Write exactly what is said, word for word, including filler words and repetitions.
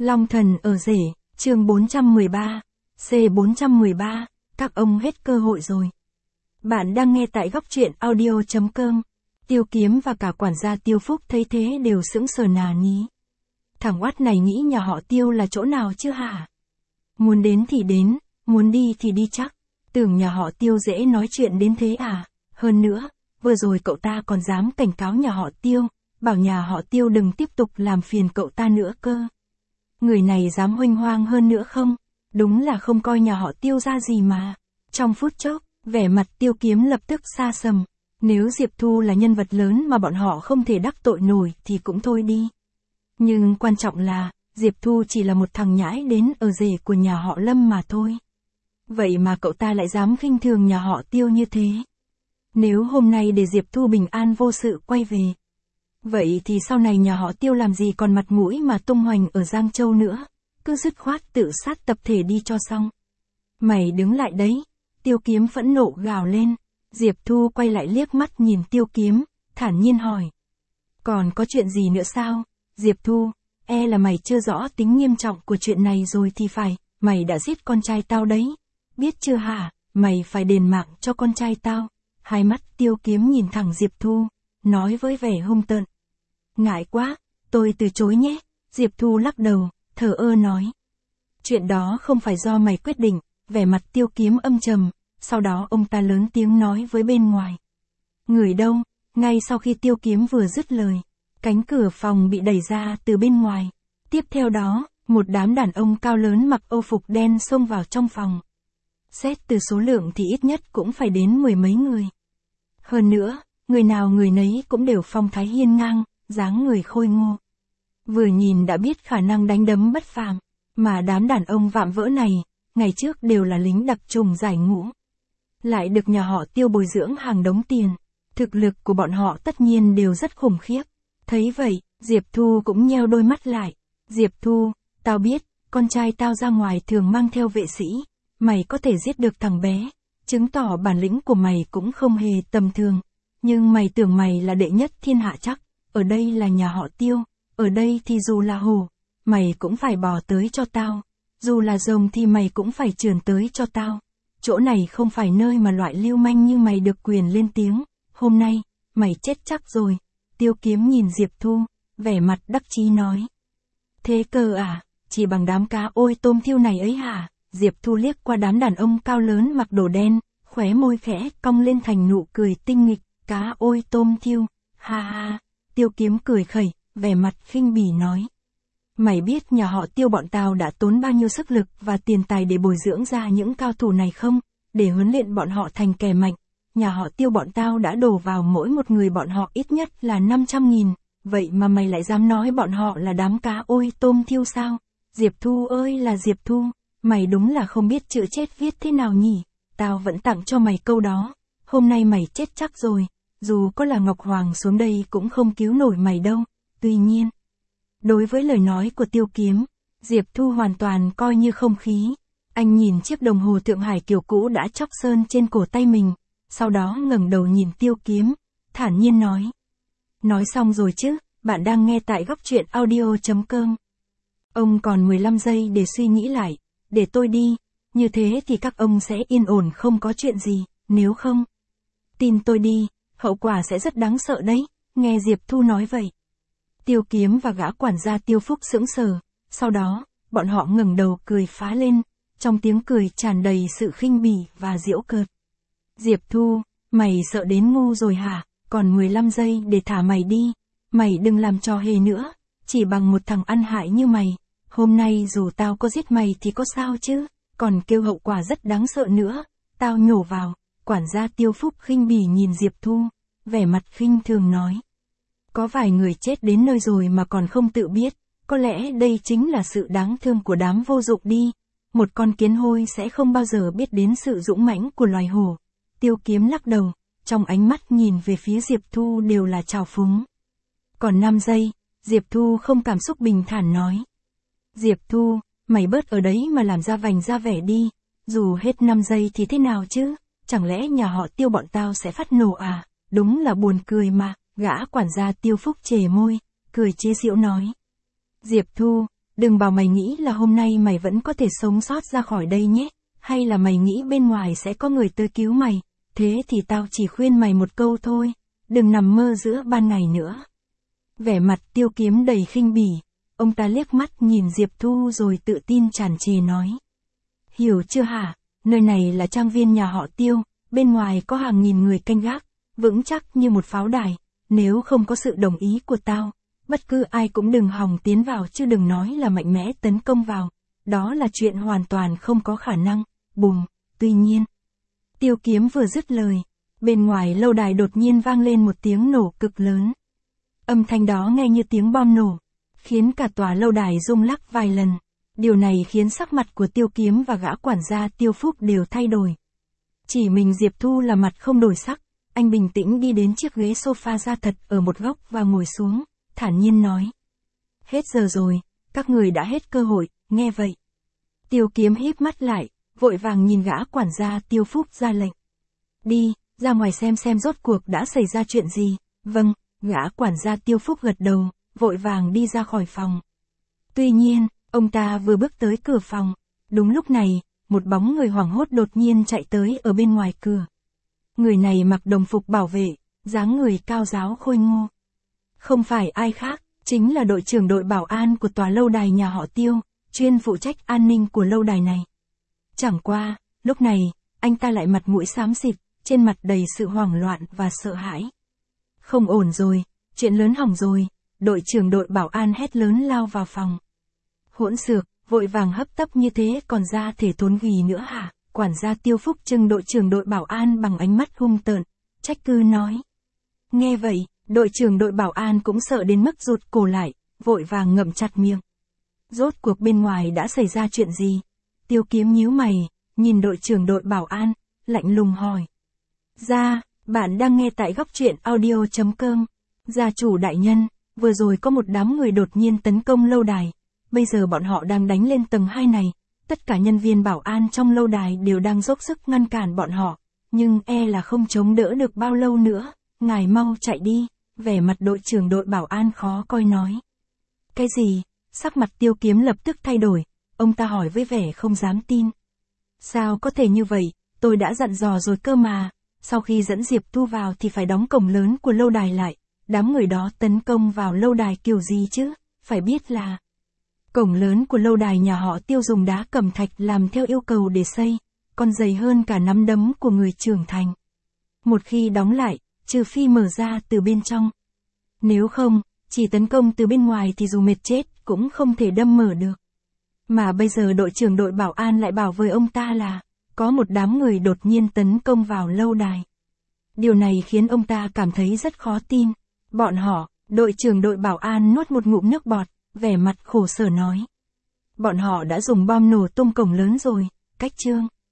Long thần ở rể, chương bốn trăm mười ba, C bốn trăm mười ba, các ông hết cơ hội rồi. Bạn đang nghe tại góc truyện audio chấm com. Tiêu Kiếm và cả quản gia Tiêu Phúc thấy thế đều sững sờ nà ní. Thằng oát này nghĩ nhà họ Tiêu là chỗ nào chứ hả? Muốn đến thì đến, muốn đi thì đi chắc. Tưởng nhà họ Tiêu dễ nói chuyện đến thế à? Hơn nữa, vừa rồi cậu ta còn dám cảnh cáo nhà họ Tiêu, bảo nhà họ Tiêu đừng tiếp tục làm phiền cậu ta nữa cơ. Người này dám huênh hoang hơn nữa không? Đúng là không coi nhà họ Tiêu ra gì mà. Trong phút chốc, vẻ mặt Tiêu Kiếm lập tức xa sầm. Nếu Diệp Thu là nhân vật lớn mà bọn họ không thể đắc tội nổi thì cũng thôi đi. Nhưng quan trọng là, Diệp Thu chỉ là một thằng nhãi đến ở rể của nhà họ Lâm mà thôi. Vậy mà cậu ta lại dám khinh thường nhà họ Tiêu như thế. Nếu hôm nay để Diệp Thu bình an vô sự quay về, vậy thì sau này nhà họ Tiêu làm gì còn mặt mũi mà tung hoành ở Giang Châu nữa, cứ dứt khoát tự sát tập thể đi cho xong. Mày đứng lại đấy, Tiêu Kiếm phẫn nộ gào lên. Diệp Thu quay lại liếc mắt nhìn Tiêu Kiếm, thản nhiên hỏi. Còn có chuyện gì nữa sao? Diệp Thu, e là mày chưa rõ tính nghiêm trọng của chuyện này rồi thì phải, mày đã giết con trai tao đấy. Biết chưa hả, mày phải đền mạng cho con trai tao. Hai mắt Tiêu Kiếm nhìn thẳng Diệp Thu, nói với vẻ hung tợn. Ngại quá, tôi từ chối nhé. Diệp Thu lắc đầu, thờ ơ nói. Chuyện đó không phải do mày quyết định. Vẻ mặt Tiêu Kiếm âm trầm, sau đó ông ta lớn tiếng nói với bên ngoài. Người đâu? Ngay sau khi Tiêu Kiếm vừa dứt lời, cánh cửa phòng bị đẩy ra từ bên ngoài. Tiếp theo đó, một đám đàn ông cao lớn mặc âu phục đen xông vào trong phòng. Xét từ số lượng thì ít nhất cũng phải đến mười mấy người. Hơn nữa, người nào người nấy cũng đều phong thái hiên ngang, dáng người khôi ngô. Vừa nhìn đã biết khả năng đánh đấm bất phàm, mà đám đàn ông vạm vỡ này, ngày trước đều là lính đặc trùng giải ngũ. Lại được nhà họ Tiêu bồi dưỡng hàng đống tiền, thực lực của bọn họ tất nhiên đều rất khủng khiếp. Thấy vậy, Diệp Thu cũng nheo đôi mắt lại. Diệp Thu, tao biết, con trai tao ra ngoài thường mang theo vệ sĩ, mày có thể giết được thằng bé, chứng tỏ bản lĩnh của mày cũng không hề tầm thường. Nhưng mày tưởng mày là đệ nhất thiên hạ chắc, ở đây là nhà họ Tiêu, ở đây thì dù là hổ, mày cũng phải bò tới cho tao, dù là rồng thì mày cũng phải trườn tới cho tao. Chỗ này không phải nơi mà loại lưu manh như mày được quyền lên tiếng, hôm nay, mày chết chắc rồi. Tiêu Kiếm nhìn Diệp Thu, vẻ mặt đắc chí nói. Thế cơ à, chỉ bằng đám cá ôi tôm thiêu này ấy hả? Diệp Thu liếc qua đám đàn ông cao lớn mặc đồ đen, khóe môi khẽ cong lên thành nụ cười tinh nghịch, cá ôi tôm thiêu, ha ha. Tiêu Kiếm cười khẩy, vẻ mặt khinh bỉ nói. Mày biết nhà họ Tiêu bọn tao đã tốn bao nhiêu sức lực và tiền tài để bồi dưỡng ra những cao thủ này không? Để huấn luyện bọn họ thành kẻ mạnh, nhà họ Tiêu bọn tao đã đổ vào mỗi một người bọn họ ít nhất là năm trăm nghìn, vậy mà mày lại dám nói bọn họ là đám cá ôi tôm thiêu sao? Diệp Thu ơi là Diệp Thu, mày đúng là không biết chữ chết viết thế nào nhỉ? Tao vẫn tặng cho mày câu đó, hôm nay mày chết chắc rồi, dù có là Ngọc Hoàng xuống đây cũng không cứu nổi mày đâu. Tuy nhiên, đối với lời nói của Tiêu Kiếm, Diệp Thu hoàn toàn coi như không khí. Anh nhìn chiếc đồng hồ Thượng Hải kiểu cũ đã chóc sơn trên cổ tay mình, sau đó ngẩng đầu nhìn Tiêu Kiếm, thản nhiên nói. Nói xong rồi chứ, bạn đang nghe tại góc truyện audio chấm com. Ông còn mười lăm giây để suy nghĩ lại, để tôi đi, như thế thì các ông sẽ yên ổn không có chuyện gì, nếu không, tin tôi đi, hậu quả sẽ rất đáng sợ đấy. Nghe Diệp Thu nói vậy, Tiêu Kiếm và gã quản gia Tiêu Phúc sững sờ, sau đó, bọn họ ngẩng đầu cười phá lên, trong tiếng cười tràn đầy sự khinh bỉ và giễu cợt. Diệp Thu, mày sợ đến ngu rồi hả? Còn mười lăm giây để thả mày đi, mày đừng làm trò hề nữa, chỉ bằng một thằng ăn hại như mày, hôm nay dù tao có giết mày thì có sao chứ, còn kêu hậu quả rất đáng sợ nữa, tao nhổ vào. Quản gia Tiêu Phúc khinh bỉ nhìn Diệp Thu, vẻ mặt khinh thường nói. Có vài người chết đến nơi rồi mà còn không tự biết, có lẽ đây chính là sự đáng thương của đám vô dụng đi. Một con kiến hôi sẽ không bao giờ biết đến sự dũng mãnh của loài hổ. Tiêu Kiếm lắc đầu, trong ánh mắt nhìn về phía Diệp Thu đều là trào phúng. Còn năm giây, Diệp Thu không cảm xúc bình thản nói. Diệp Thu, mày bớt ở đấy mà làm ra vành ra vẻ đi, dù hết năm giây thì thế nào chứ, chẳng lẽ nhà họ Tiêu bọn tao sẽ phát nổ à? Đúng là buồn cười mà. Gã quản gia Tiêu Phúc chề môi, cười chế giễu nói. Diệp Thu, đừng bảo mày nghĩ là hôm nay mày vẫn có thể sống sót ra khỏi đây nhé, hay là mày nghĩ bên ngoài sẽ có người tới cứu mày, thế thì tao chỉ khuyên mày một câu thôi, đừng nằm mơ giữa ban ngày nữa. Vẻ mặt Tiêu Kiếm đầy khinh bỉ, ông ta liếc mắt nhìn Diệp Thu rồi tự tin tràn trề nói. Hiểu chưa hả, nơi này là trang viên nhà họ Tiêu, bên ngoài có hàng nghìn người canh gác, vững chắc như một pháo đài, nếu không có sự đồng ý của tao, bất cứ ai cũng đừng hòng tiến vào chứ đừng nói là mạnh mẽ tấn công vào, đó là chuyện hoàn toàn không có khả năng. Bùm, tuy nhiên. Tiêu Kiếm vừa dứt lời, bên ngoài lâu đài đột nhiên vang lên một tiếng nổ cực lớn. Âm thanh đó nghe như tiếng bom nổ, khiến cả tòa lâu đài rung lắc vài lần. Điều này khiến sắc mặt của Tiêu Kiếm và gã quản gia Tiêu Phúc đều thay đổi. Chỉ mình Diệp Thu là mặt không đổi sắc, anh bình tĩnh đi đến chiếc ghế sofa da thật ở một góc và ngồi xuống, thản nhiên nói. Hết giờ rồi, các người đã hết cơ hội, nghe vậy. Tiêu Kiếm híp mắt lại, vội vàng nhìn gã quản gia Tiêu Phúc ra lệnh. Đi, ra ngoài xem xem rốt cuộc đã xảy ra chuyện gì. Vâng, gã quản gia Tiêu Phúc gật đầu, vội vàng đi ra khỏi phòng. Tuy nhiên, ông ta vừa bước tới cửa phòng, đúng lúc này, một bóng người hoảng hốt đột nhiên chạy tới ở bên ngoài cửa. Người này mặc đồng phục bảo vệ, dáng người cao ráo khôi ngô. Không phải ai khác, chính là đội trưởng đội bảo an của tòa lâu đài nhà họ Tiêu, chuyên phụ trách an ninh của lâu đài này. Chẳng qua, lúc này, anh ta lại mặt mũi xám xịt, trên mặt đầy sự hoảng loạn và sợ hãi. Không ổn rồi, chuyện lớn hỏng rồi, đội trưởng đội bảo an hét lớn lao vào phòng. Hỗn xược, vội vàng hấp tấp như thế còn ra thể thốn ghi nữa hả? Quản gia Tiêu Phúc trừng đội trưởng đội bảo an bằng ánh mắt hung tợn, trách cứ nói. Nghe vậy, đội trưởng đội bảo an cũng sợ đến mức rụt cổ lại, vội vàng ngậm chặt miệng. Rốt cuộc bên ngoài đã xảy ra chuyện gì? Tiêu Kiếm nhíu mày, nhìn đội trưởng đội bảo an, lạnh lùng hỏi. Gia, bạn đang nghe tại góc truyện audio chấm com. Gia chủ đại nhân, vừa rồi có một đám người đột nhiên tấn công lâu đài. Bây giờ bọn họ đang đánh lên tầng hai này. Tất cả nhân viên bảo an trong lâu đài đều đang dốc sức ngăn cản bọn họ. Nhưng e là không chống đỡ được bao lâu nữa. Ngài mau chạy đi. Vẻ mặt đội trưởng đội bảo an khó coi nói. Cái gì? Sắc mặt Tiêu Kiếm lập tức thay đổi. Ông ta hỏi với vẻ không dám tin. Sao có thể như vậy? Tôi đã dặn dò rồi cơ mà. Sau khi dẫn Diệp Thu vào thì phải đóng cổng lớn của lâu đài lại. Đám người đó tấn công vào lâu đài kiểu gì chứ? Phải biết là cổng lớn của lâu đài nhà họ Tiêu dùng đá cẩm thạch làm theo yêu cầu để xây, còn dày hơn cả nắm đấm của người trưởng thành. Một khi đóng lại, trừ phi mở ra từ bên trong. Nếu không, chỉ tấn công từ bên ngoài thì dù mệt chết cũng không thể đâm mở được. Mà bây giờ đội trưởng đội bảo an lại bảo với ông ta là có một đám người đột nhiên tấn công vào lâu đài. Điều này khiến ông ta cảm thấy rất khó tin. Bọn họ, đội trưởng đội bảo an nuốt một ngụm nước bọt, vẻ mặt khổ sở nói. Bọn họ đã dùng bom nổ tung cổng lớn rồi, cách chương.